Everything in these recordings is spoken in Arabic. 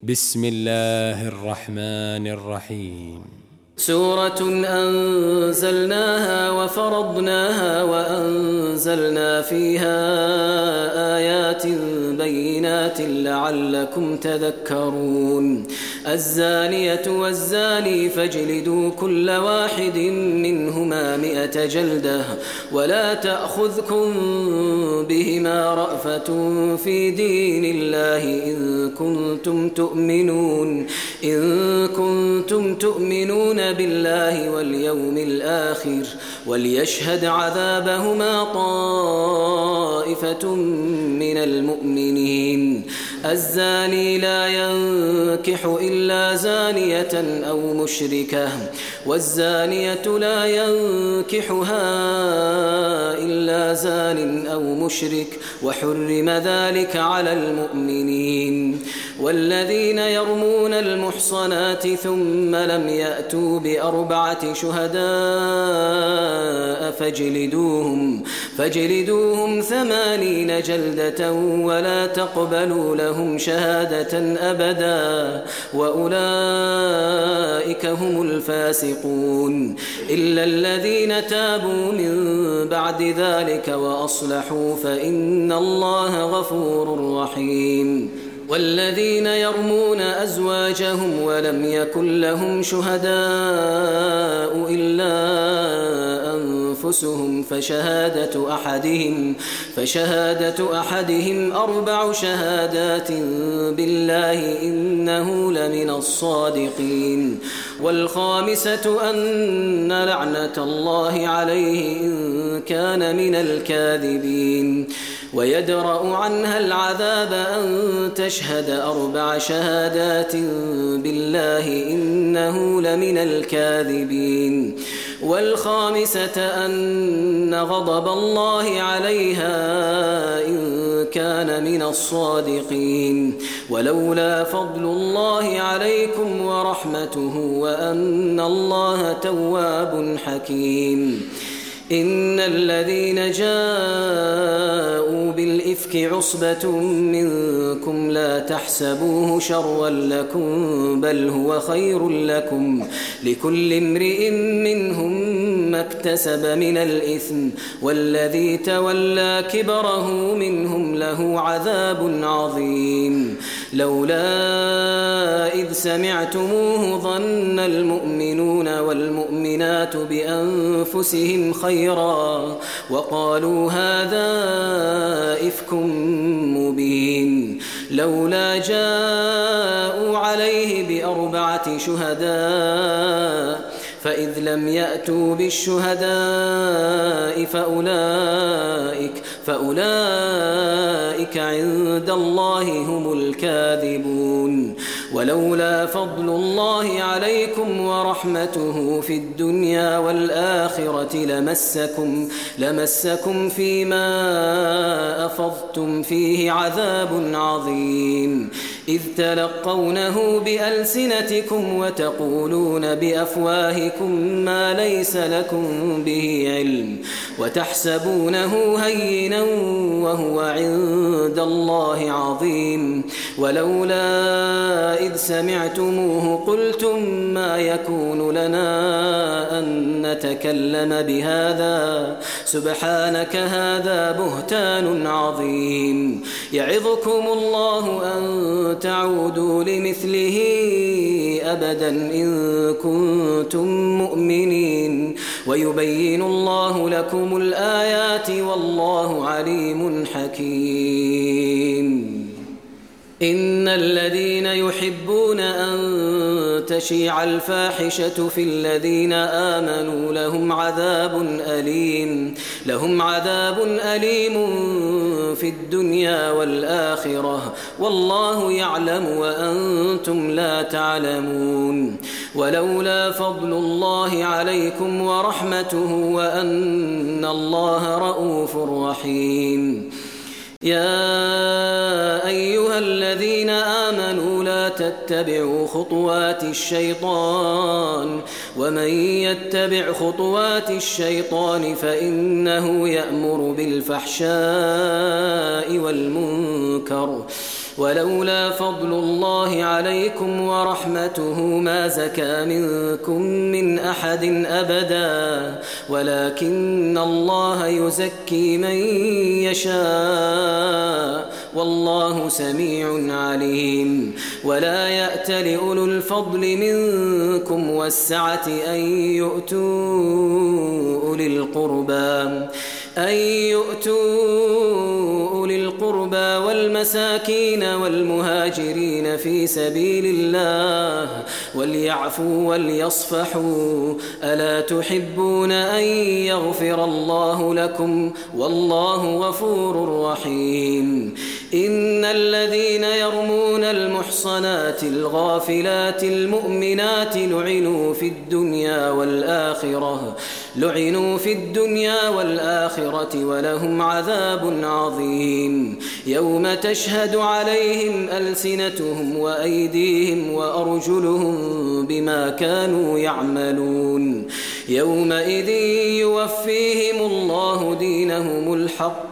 بسم الله الرحمن الرحيم. سورة أنزلناها وفرضناها وأنزلنا فيها آيات بينات لعلكم تذكرون. الزانية والزاني فاجلدوا كل واحد منهما 100 جلدة ولا تأخذكم بهما رأفة في دين الله إن كنتم تؤمنون بالله واليوم الآخر وليشهد عذابهما طائفة من المؤمنين. الزاني لا ينكح إلا زانية أو مشركة والزانية لا ينكحها إلا زان أو مشرك وحرم ذلك على المؤمنين. والذين يرمون المحصنات ثم لم يأتوا ب4 شهداء فاجلدوهم 80 جلدة ولا تقبلوا لهم شهادة أبدا وأولئك هم الفاسقون إلا الذين تابوا من بعد ذلك وأصلحوا فإن الله غفور رحيم. والذين يرمون أزواجهم ولم يكن لهم شهداء إلا أنفسهم فشهادة أحدهم 4 شهادات بالله إنه لمن الصادقين. والخامسة أن لعنة الله عليه إن كان من الكاذبين. ويدرأ عنها العذاب أن تشهد 4 شهادات بالله إنه لمن الكاذبين. والخامسة أن غضب الله عليها إن كان من الصادقين. ولولا فضل الله عليكم ورحمته وأن الله تواب حكيم. إن الذين جاءوا بالإفك عصبة منكم لا تحسبوه شرا لكم بل هو خير لكم لكل امرئ منهم ما اكتسب من الإثم والذي تولى كبره منهم له عذاب عظيم. لولا إذ سمعتموه ظن المؤمنون والمؤمنات بأنفسهم خيرا وقالوا هذا إفك مبين. لولا جاءوا عليه ب4 شهداء فإذ لم يأتوا بالشهداء فأولئك عند الله هم الكاذبون. ولولا فضل الله عليكم ورحمته في الدنيا والآخرة لمسكم فيما أفضتم فيه عذاب عظيم إذ تلقونه بألسنتكم وتقولون بأفواهكم ما ليس لكم به علم وتحسبونه هينا وهو عند الله عظيم. ولولا إذ سمعتموه قلتم ما يكون لنا أن نتكلم بهذا سبحانك هذا بهتان عظيم. يعظكم الله أن تعودوا لمثله أبدا إن كنتم مؤمنين ويبين الله لكم الآيات والله عليم حكيم. إن الذين يحبون أن تشيع الفاحشة في الذين آمنوا لهم عذاب أليم في الدنيا والآخرة والله يعلم وأنتم لا تعلمون. ولولا فضل الله عليكم ورحمته وأن الله رؤوف رحيم. يا أيها الذين آمنوا لا تتبعوا خطوات الشيطان ومن يتبع خطوات الشيطان فإنه يأمر بالفحشاء والمنكر ولولا فضل الله عليكم ورحمته ما زكى منكم من أحد أبدا ولكن الله يزكي من يشاء والله سميع عليم ولا يأت لأولو الفضل منكم والسعة أن يؤتوا أولي القربى والمساكين والمهاجرين في سبيل الله وليعفوا وليصفحوا ألا تحبون أن يغفر الله لكم والله غفور رحيم إن الذين يرمون المحصنات الغافلات المؤمنات لعنوا في الدنيا والآخرة ولهم عذاب عظيم يوم تشهد عليهم ألسنتهم وأيديهم وأرجلهم بما كانوا يعملون يومئذ يوفيهم الله دينهم الحق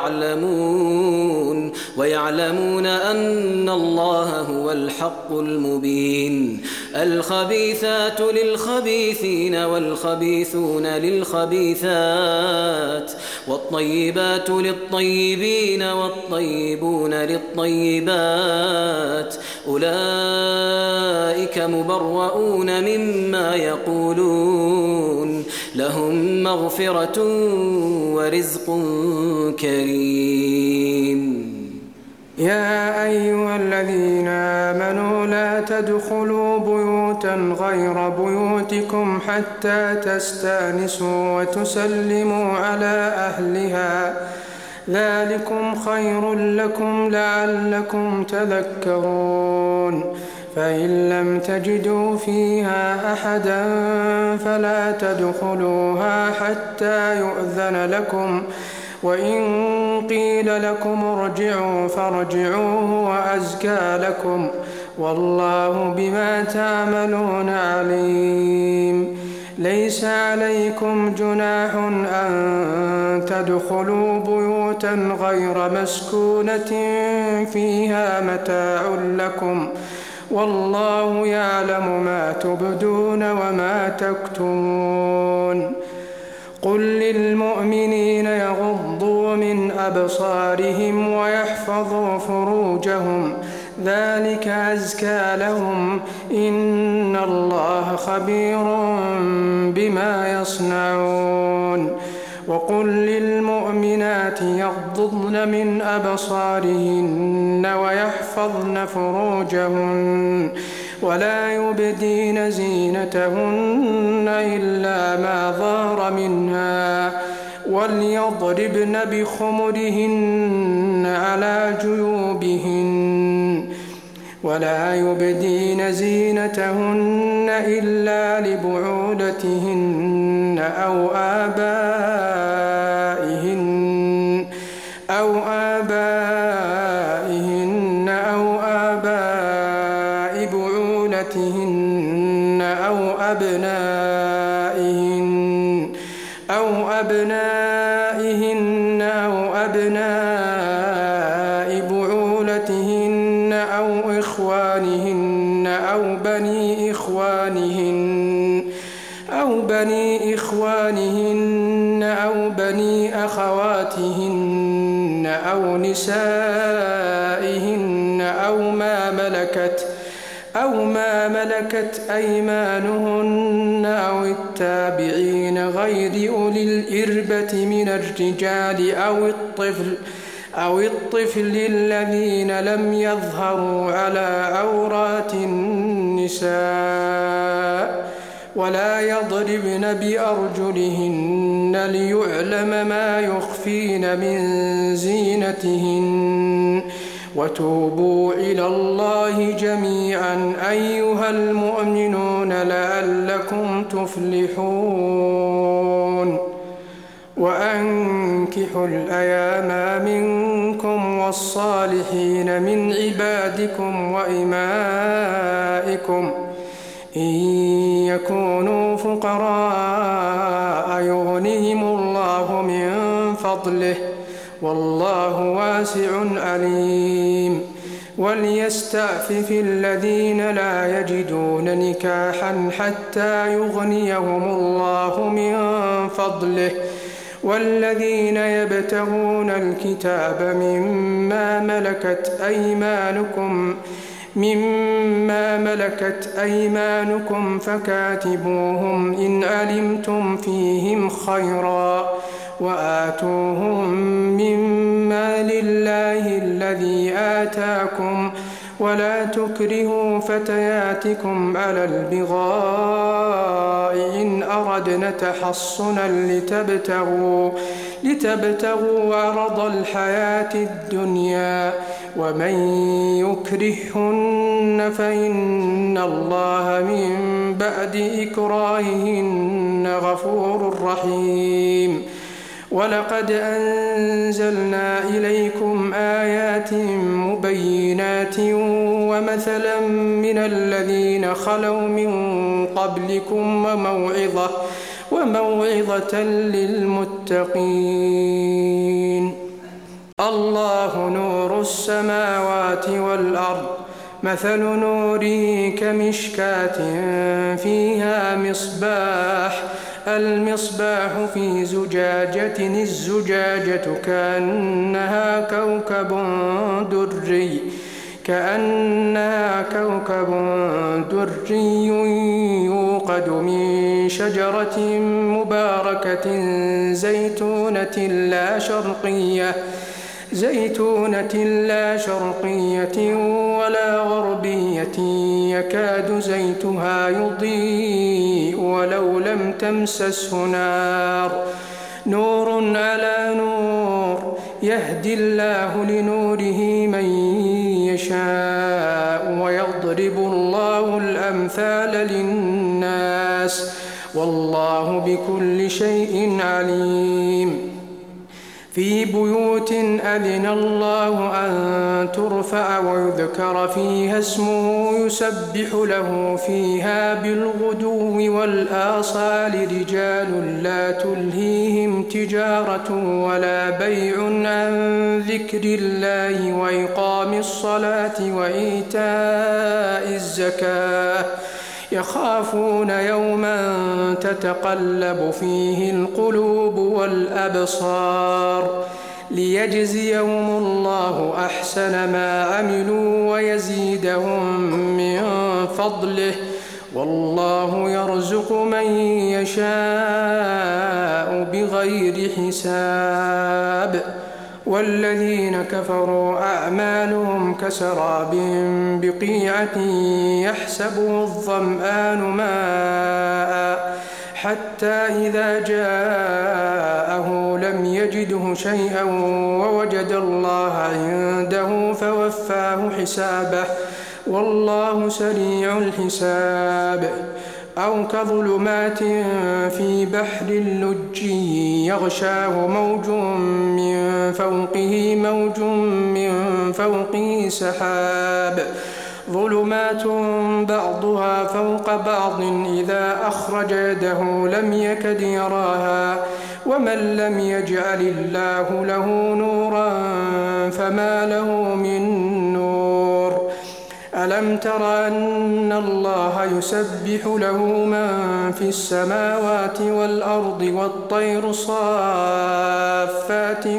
ويعلمون أن الله هو الحق المبين الخبيثات للخبيثين والخبيثون للخبيثات والطيبات للطيبين والطيبون للطيبات أولئك مبرؤون مما يقولون لهم مغفرة ورزق كريم يا أيها الذين آمنوا لا تدخلوا بيوتا غير بيوتكم حتى تستأنسوا وتسلموا على أهلها ذلكم خير لكم لعلكم تذكرون فإن لم تجدوا فيها أحدا فلا تدخلوها حتى يؤذن لكم وإن قيل لكم ارجعوا فارجعوا وأزكى لكم والله بما تعملون عليم ليس عليكم جناح أن تدخلوا بيوتا غير مسكونة فيها متاع لكم والله يعلم ما تبدون وما تكتمون قل للمؤمنين يغضوا من أبصارهم ويحفظوا فروجهم ذلك أزكى لهم إن الله خبير بما يصنعون وقل للمؤمنات يغضضن من أبصارهن ويحفظن فروجهن ولا يبدين زينتهن إلا ما ظهر منها وليضربن بخمرهن على جيوبهن ولا يبدين زينتهن إلا لبعولتهن أو آبائهن أو آباء بعولتهن أو أبنائهن أو أبناء بعولتهن أو إخوانهن أو بني إخوانهن أو بني أخواتهن أو نسائهن أو ما ملكت أيمانهن أو التابعين غير أولي الإربة من الرجال أو الطفل الذين لم يظهروا على عورات النساء ولا يضربن بأرجلهن ليعلم ما يخفين من زينتهن وتوبوا إلى الله جميعا أيها المؤمنون لعلكم تفلحون وأنكحوا الأيام منكم والصالحين من عبادكم وإمائكم إن يكونوا فقراء يغنهم الله من فضله والله واسع عليم وليستعفف الذين لا يجدون نكاحا حتى يغنيهم الله من فضله والذين يبتغون الكتاب مما ملكت أيمانكم فكاتبوهم إن علمتم فيهم خيرا وآتوهم مما لله الذي آتاكم ولا تكرهوا فتياتكم على البغاء إن أردنا تحصنا لتبتغوا عرض الحياة الدنيا ومن يكرههن فإن الله من بعد إكراههن غفور رحيم ولقد أنزلنا إليكم آيات مبينات ومثلا من الذين خلوا من قبلكم وموعظة للمتقين الله نور السماوات والأرض مثل نوره كمشكاة فيها مصباح المصباح في زجاجة الزجاجة كأنها كوكب دري يوقد من شجرة مباركة زيتونة لا شرقية ولا غربية يكاد زيتها يضيء ولو لم تمسسه نور على نور يهدي الله لنوره من يشاء ويضرب الله الأمثال للناس والله بكل شيء عليم في بيوت أذن الله أن ترفع ويذكر فيها اسمه يسبح له فيها بالغدو والآصال رجال لا تلهيهم تجارة ولا بيع عن ذكر الله وإقام الصلاة وإيتاء الزكاة يخافون يوما تتقلب فيه القلوب والأبصار ليجزيهم الله أحسن ما عملوا ويزيدهم من فضله والله يرزق من يشاء بغير حساب والذين كفروا أعمالهم كسراب بقيعة يحسبه الظمآن ماء حتى إذا جاءه لم يجده شيئا ووجد الله عنده فوفاه حسابه والله سريع الحساب أو كظلمات في بحر اللج يغشاه موج من فوقه سحاب ظلمات بعضها فوق بعض إذا أخرج يده لم يكد يراها ومن لم يجعل الله له نورا فما له من نور ألم تر أن الله يسبح له من في السماوات والأرض والطير صافات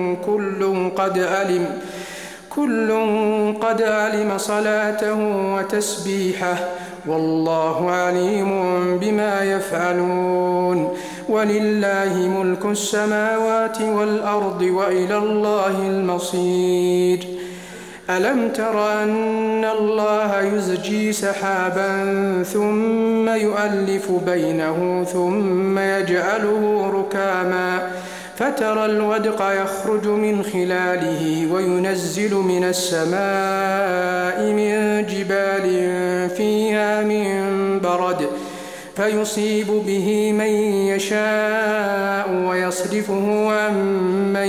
كل قد علم صلاته وتسبيحه والله عليم بما يفعلون ولله ملك السماوات والأرض وإلى الله المصير ألم تر أن الله يزجي سحابا ثم يؤلف بينه ثم يجعله ركاما فترى الودق يخرج من خلاله وينزل من السماء من جبال فيها من برد فيصيب به من يشاء ويصرفه عن من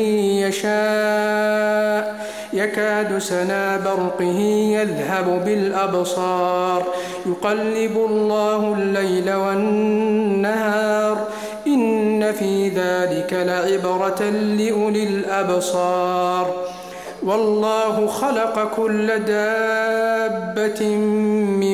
يشاء يكاد سنا برقه يذهب بالأبصار يقلب الله الليل والنهار إن في ذلك لعبرة لأولي الأبصار والله خلق كل دابة من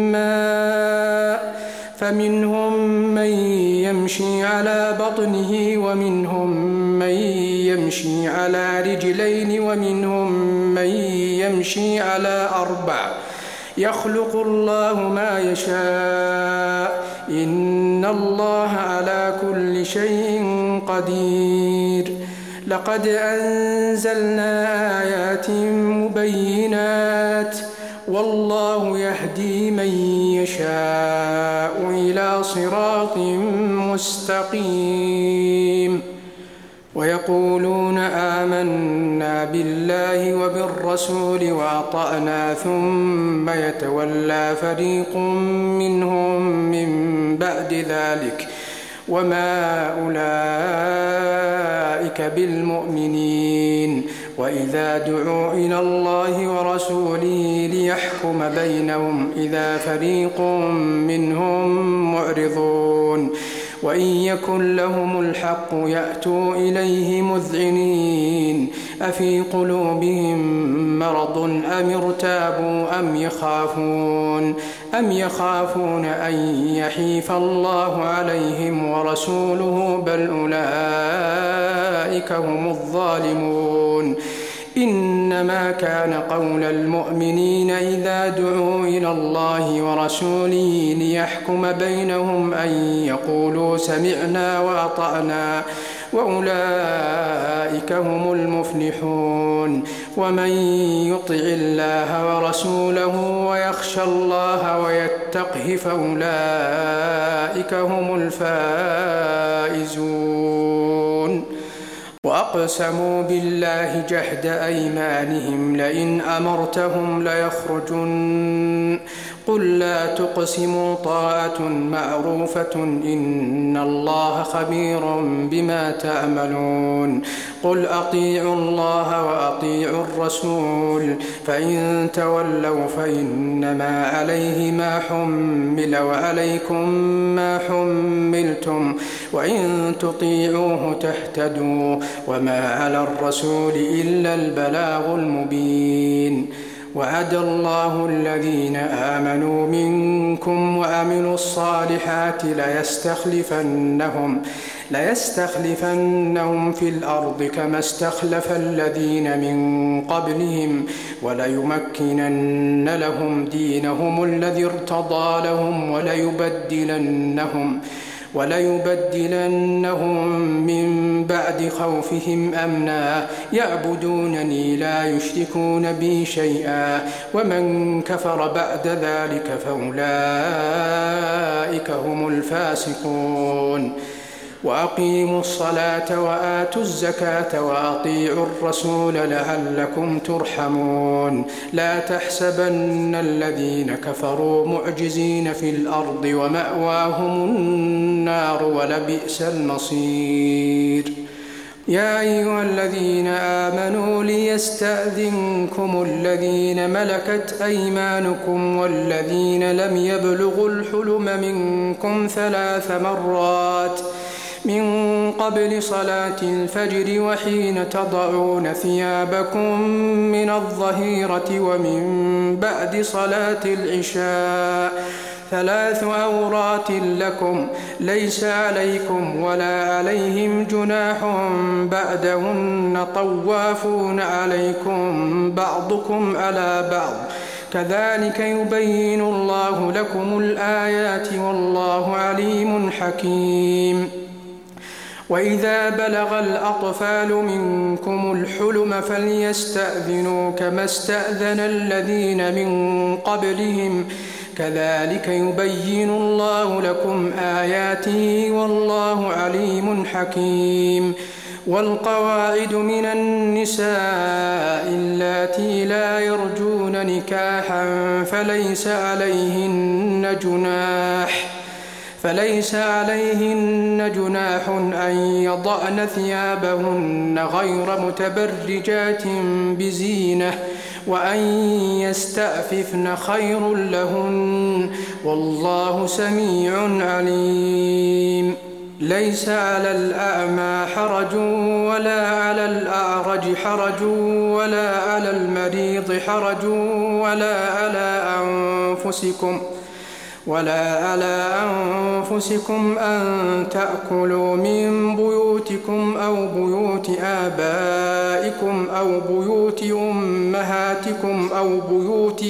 ماء فمنهم من يمشي على بطنه ومنهم من يمشي على رجلين ومنهم من يمشي على 4 يخلق الله ما يشاء إن الله على كل شيء قدير لقد أنزلنا آيات مبينات والله يهدي من يشاء إلى صراط مستقيم ويقولون آمنا بالله وبالرسول وأطعنا ثم يتولى فريق منهم من بعد ذلك وما أولئك بالمؤمنين وإذا دعوا إلى الله ورسوله ليحكم بينهم إذا فريق منهم معرضون وإن يكن لهم الحق يأتوا إليه مذعنين أفي قلوبهم مرض أم ارتابوا أم يخافون أن يحيف الله عليهم ورسوله بل أولئك هم الظالمون إنما كان قول المؤمنين إذا دعوا إلى الله ورسوله ليحكم بينهم أن يقولوا سمعنا وأطعنا وأولئك هم المفلحون ومن يطع الله ورسوله ويخشى الله ويتقه فأولئك هم الفائزون وأقسموا بالله جهد أيمانهم لئن أمرتهم ليخرجن قل لا تقسموا طاعة معروفة إن الله خبير بما تعملون قل أطيعوا الله وأطيعوا الرسول فإن تولوا فإنما عليه ما حمل وعليكم ما حملتم وإن تطيعوه تهتدوا وما على الرسول إلا البلاغ المبين وعد الله الذين آمنوا منكم وعملوا الصالحات ليستخلفنهم في الأرض كما استخلف الذين من قبلهم وليمكنن لهم دينهم الذي ارتضى لهم وليبدلنهم من بعد خوفهم أمنا يعبدونني لا يشركون بي شيئا ومن كفر بعد ذلك فأولئك هم الفاسقون وأقيموا الصلاة وآتوا الزكاة وأطيعوا الرسول لعلكم ترحمون لا تحسبن الذين كفروا معجزين في الأرض ومأواهم النار ولبئس المصير يا أيها الذين آمنوا ليستأذنكم الذين ملكت أيمانكم والذين لم يبلغوا الحلم منكم 3 مرات من قبل صلاة الفجر وحين تضعون ثيابكم من الظهيرة ومن بعد صلاة العشاء 3 عورات لكم ليس عليكم ولا عليهم جناح بعدهن طوافون عليكم بعضكم على بعض كذلك يبين الله لكم الآيات والله عليم حكيم وإذا بلغ الأطفال منكم الحلم فليستأذنوا كما استأذن الذين من قبلهم كذلك يبين الله لكم آياته والله عليم حكيم والقواعد من النساء اللاتي لا يرجون نكاحا فليس عليهن جناح أن يضعن ثيابهن غير متبرجات بزينة وأن يستعففن خير لهن والله سميع عليم ليس على الأعمى حرج ولا على الأعرج حرج ولا على المريض حرج ولا على أنفسكم أن تأكلوا من بيوتكم أو بيوت آبائكم أو بيوت أمهاتكم أو بيوت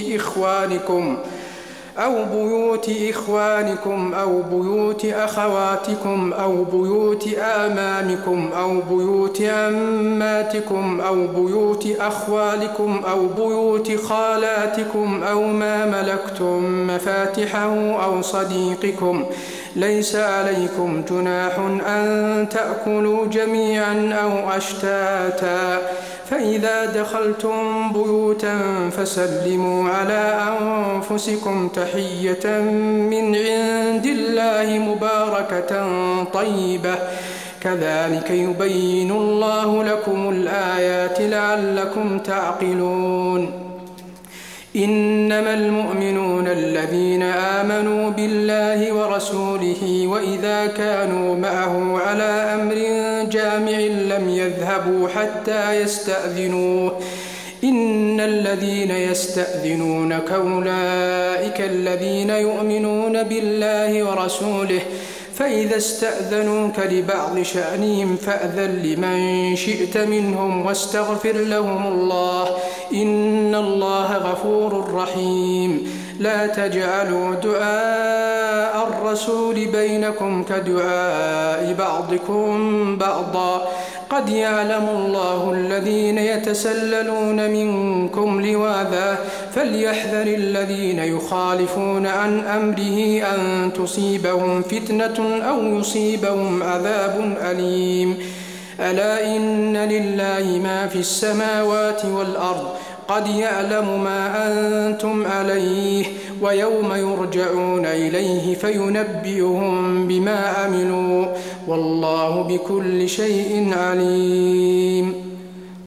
إخوانكم أو بيوت أخواتكم أو بيوت آمامكم أو بيوت أماتكم أو بيوت أخوالكم أو بيوت خالاتكم أو ما ملكتم مفاتحه أو صديقكم. ليس عليكم جناح أن تأكلوا جميعا أو أشتاتا، فإذا دخلتم بيوتا فسلموا على أنفسكم تحية من عند الله مباركة طيبة، كذلك يبين الله لكم الآيات لعلكم تعقلون. إنما المؤمنون الذين آمنوا بالله ورسوله وإذا كانوا معه على أمر جامع لم يذهبوا حتى يستأذنوه. إن الذين يستأذنونك أولئك الذين يؤمنون بالله ورسوله، فإذا استأذنوك لبعض شأنهم فأذن لمن شئت منهم واستغفر لهم الله، إن الله غفور رحيم. لا تجعلوا دعاء الرسول بينكم كدعاء بعضكم بعضا، قد يعلم الله الذين يتسللون منكم لواذا، فليحذر الذين يخالفون عن أمره أن تصيبهم فتنة أو يصيبهم عذاب أليم. ألا إن لله ما في السماوات والأرض، قد يعلم ما أنتم عليه، ويوم يرجعون إليه فينبئهم بما عملوا، والله بكل شيء عليم.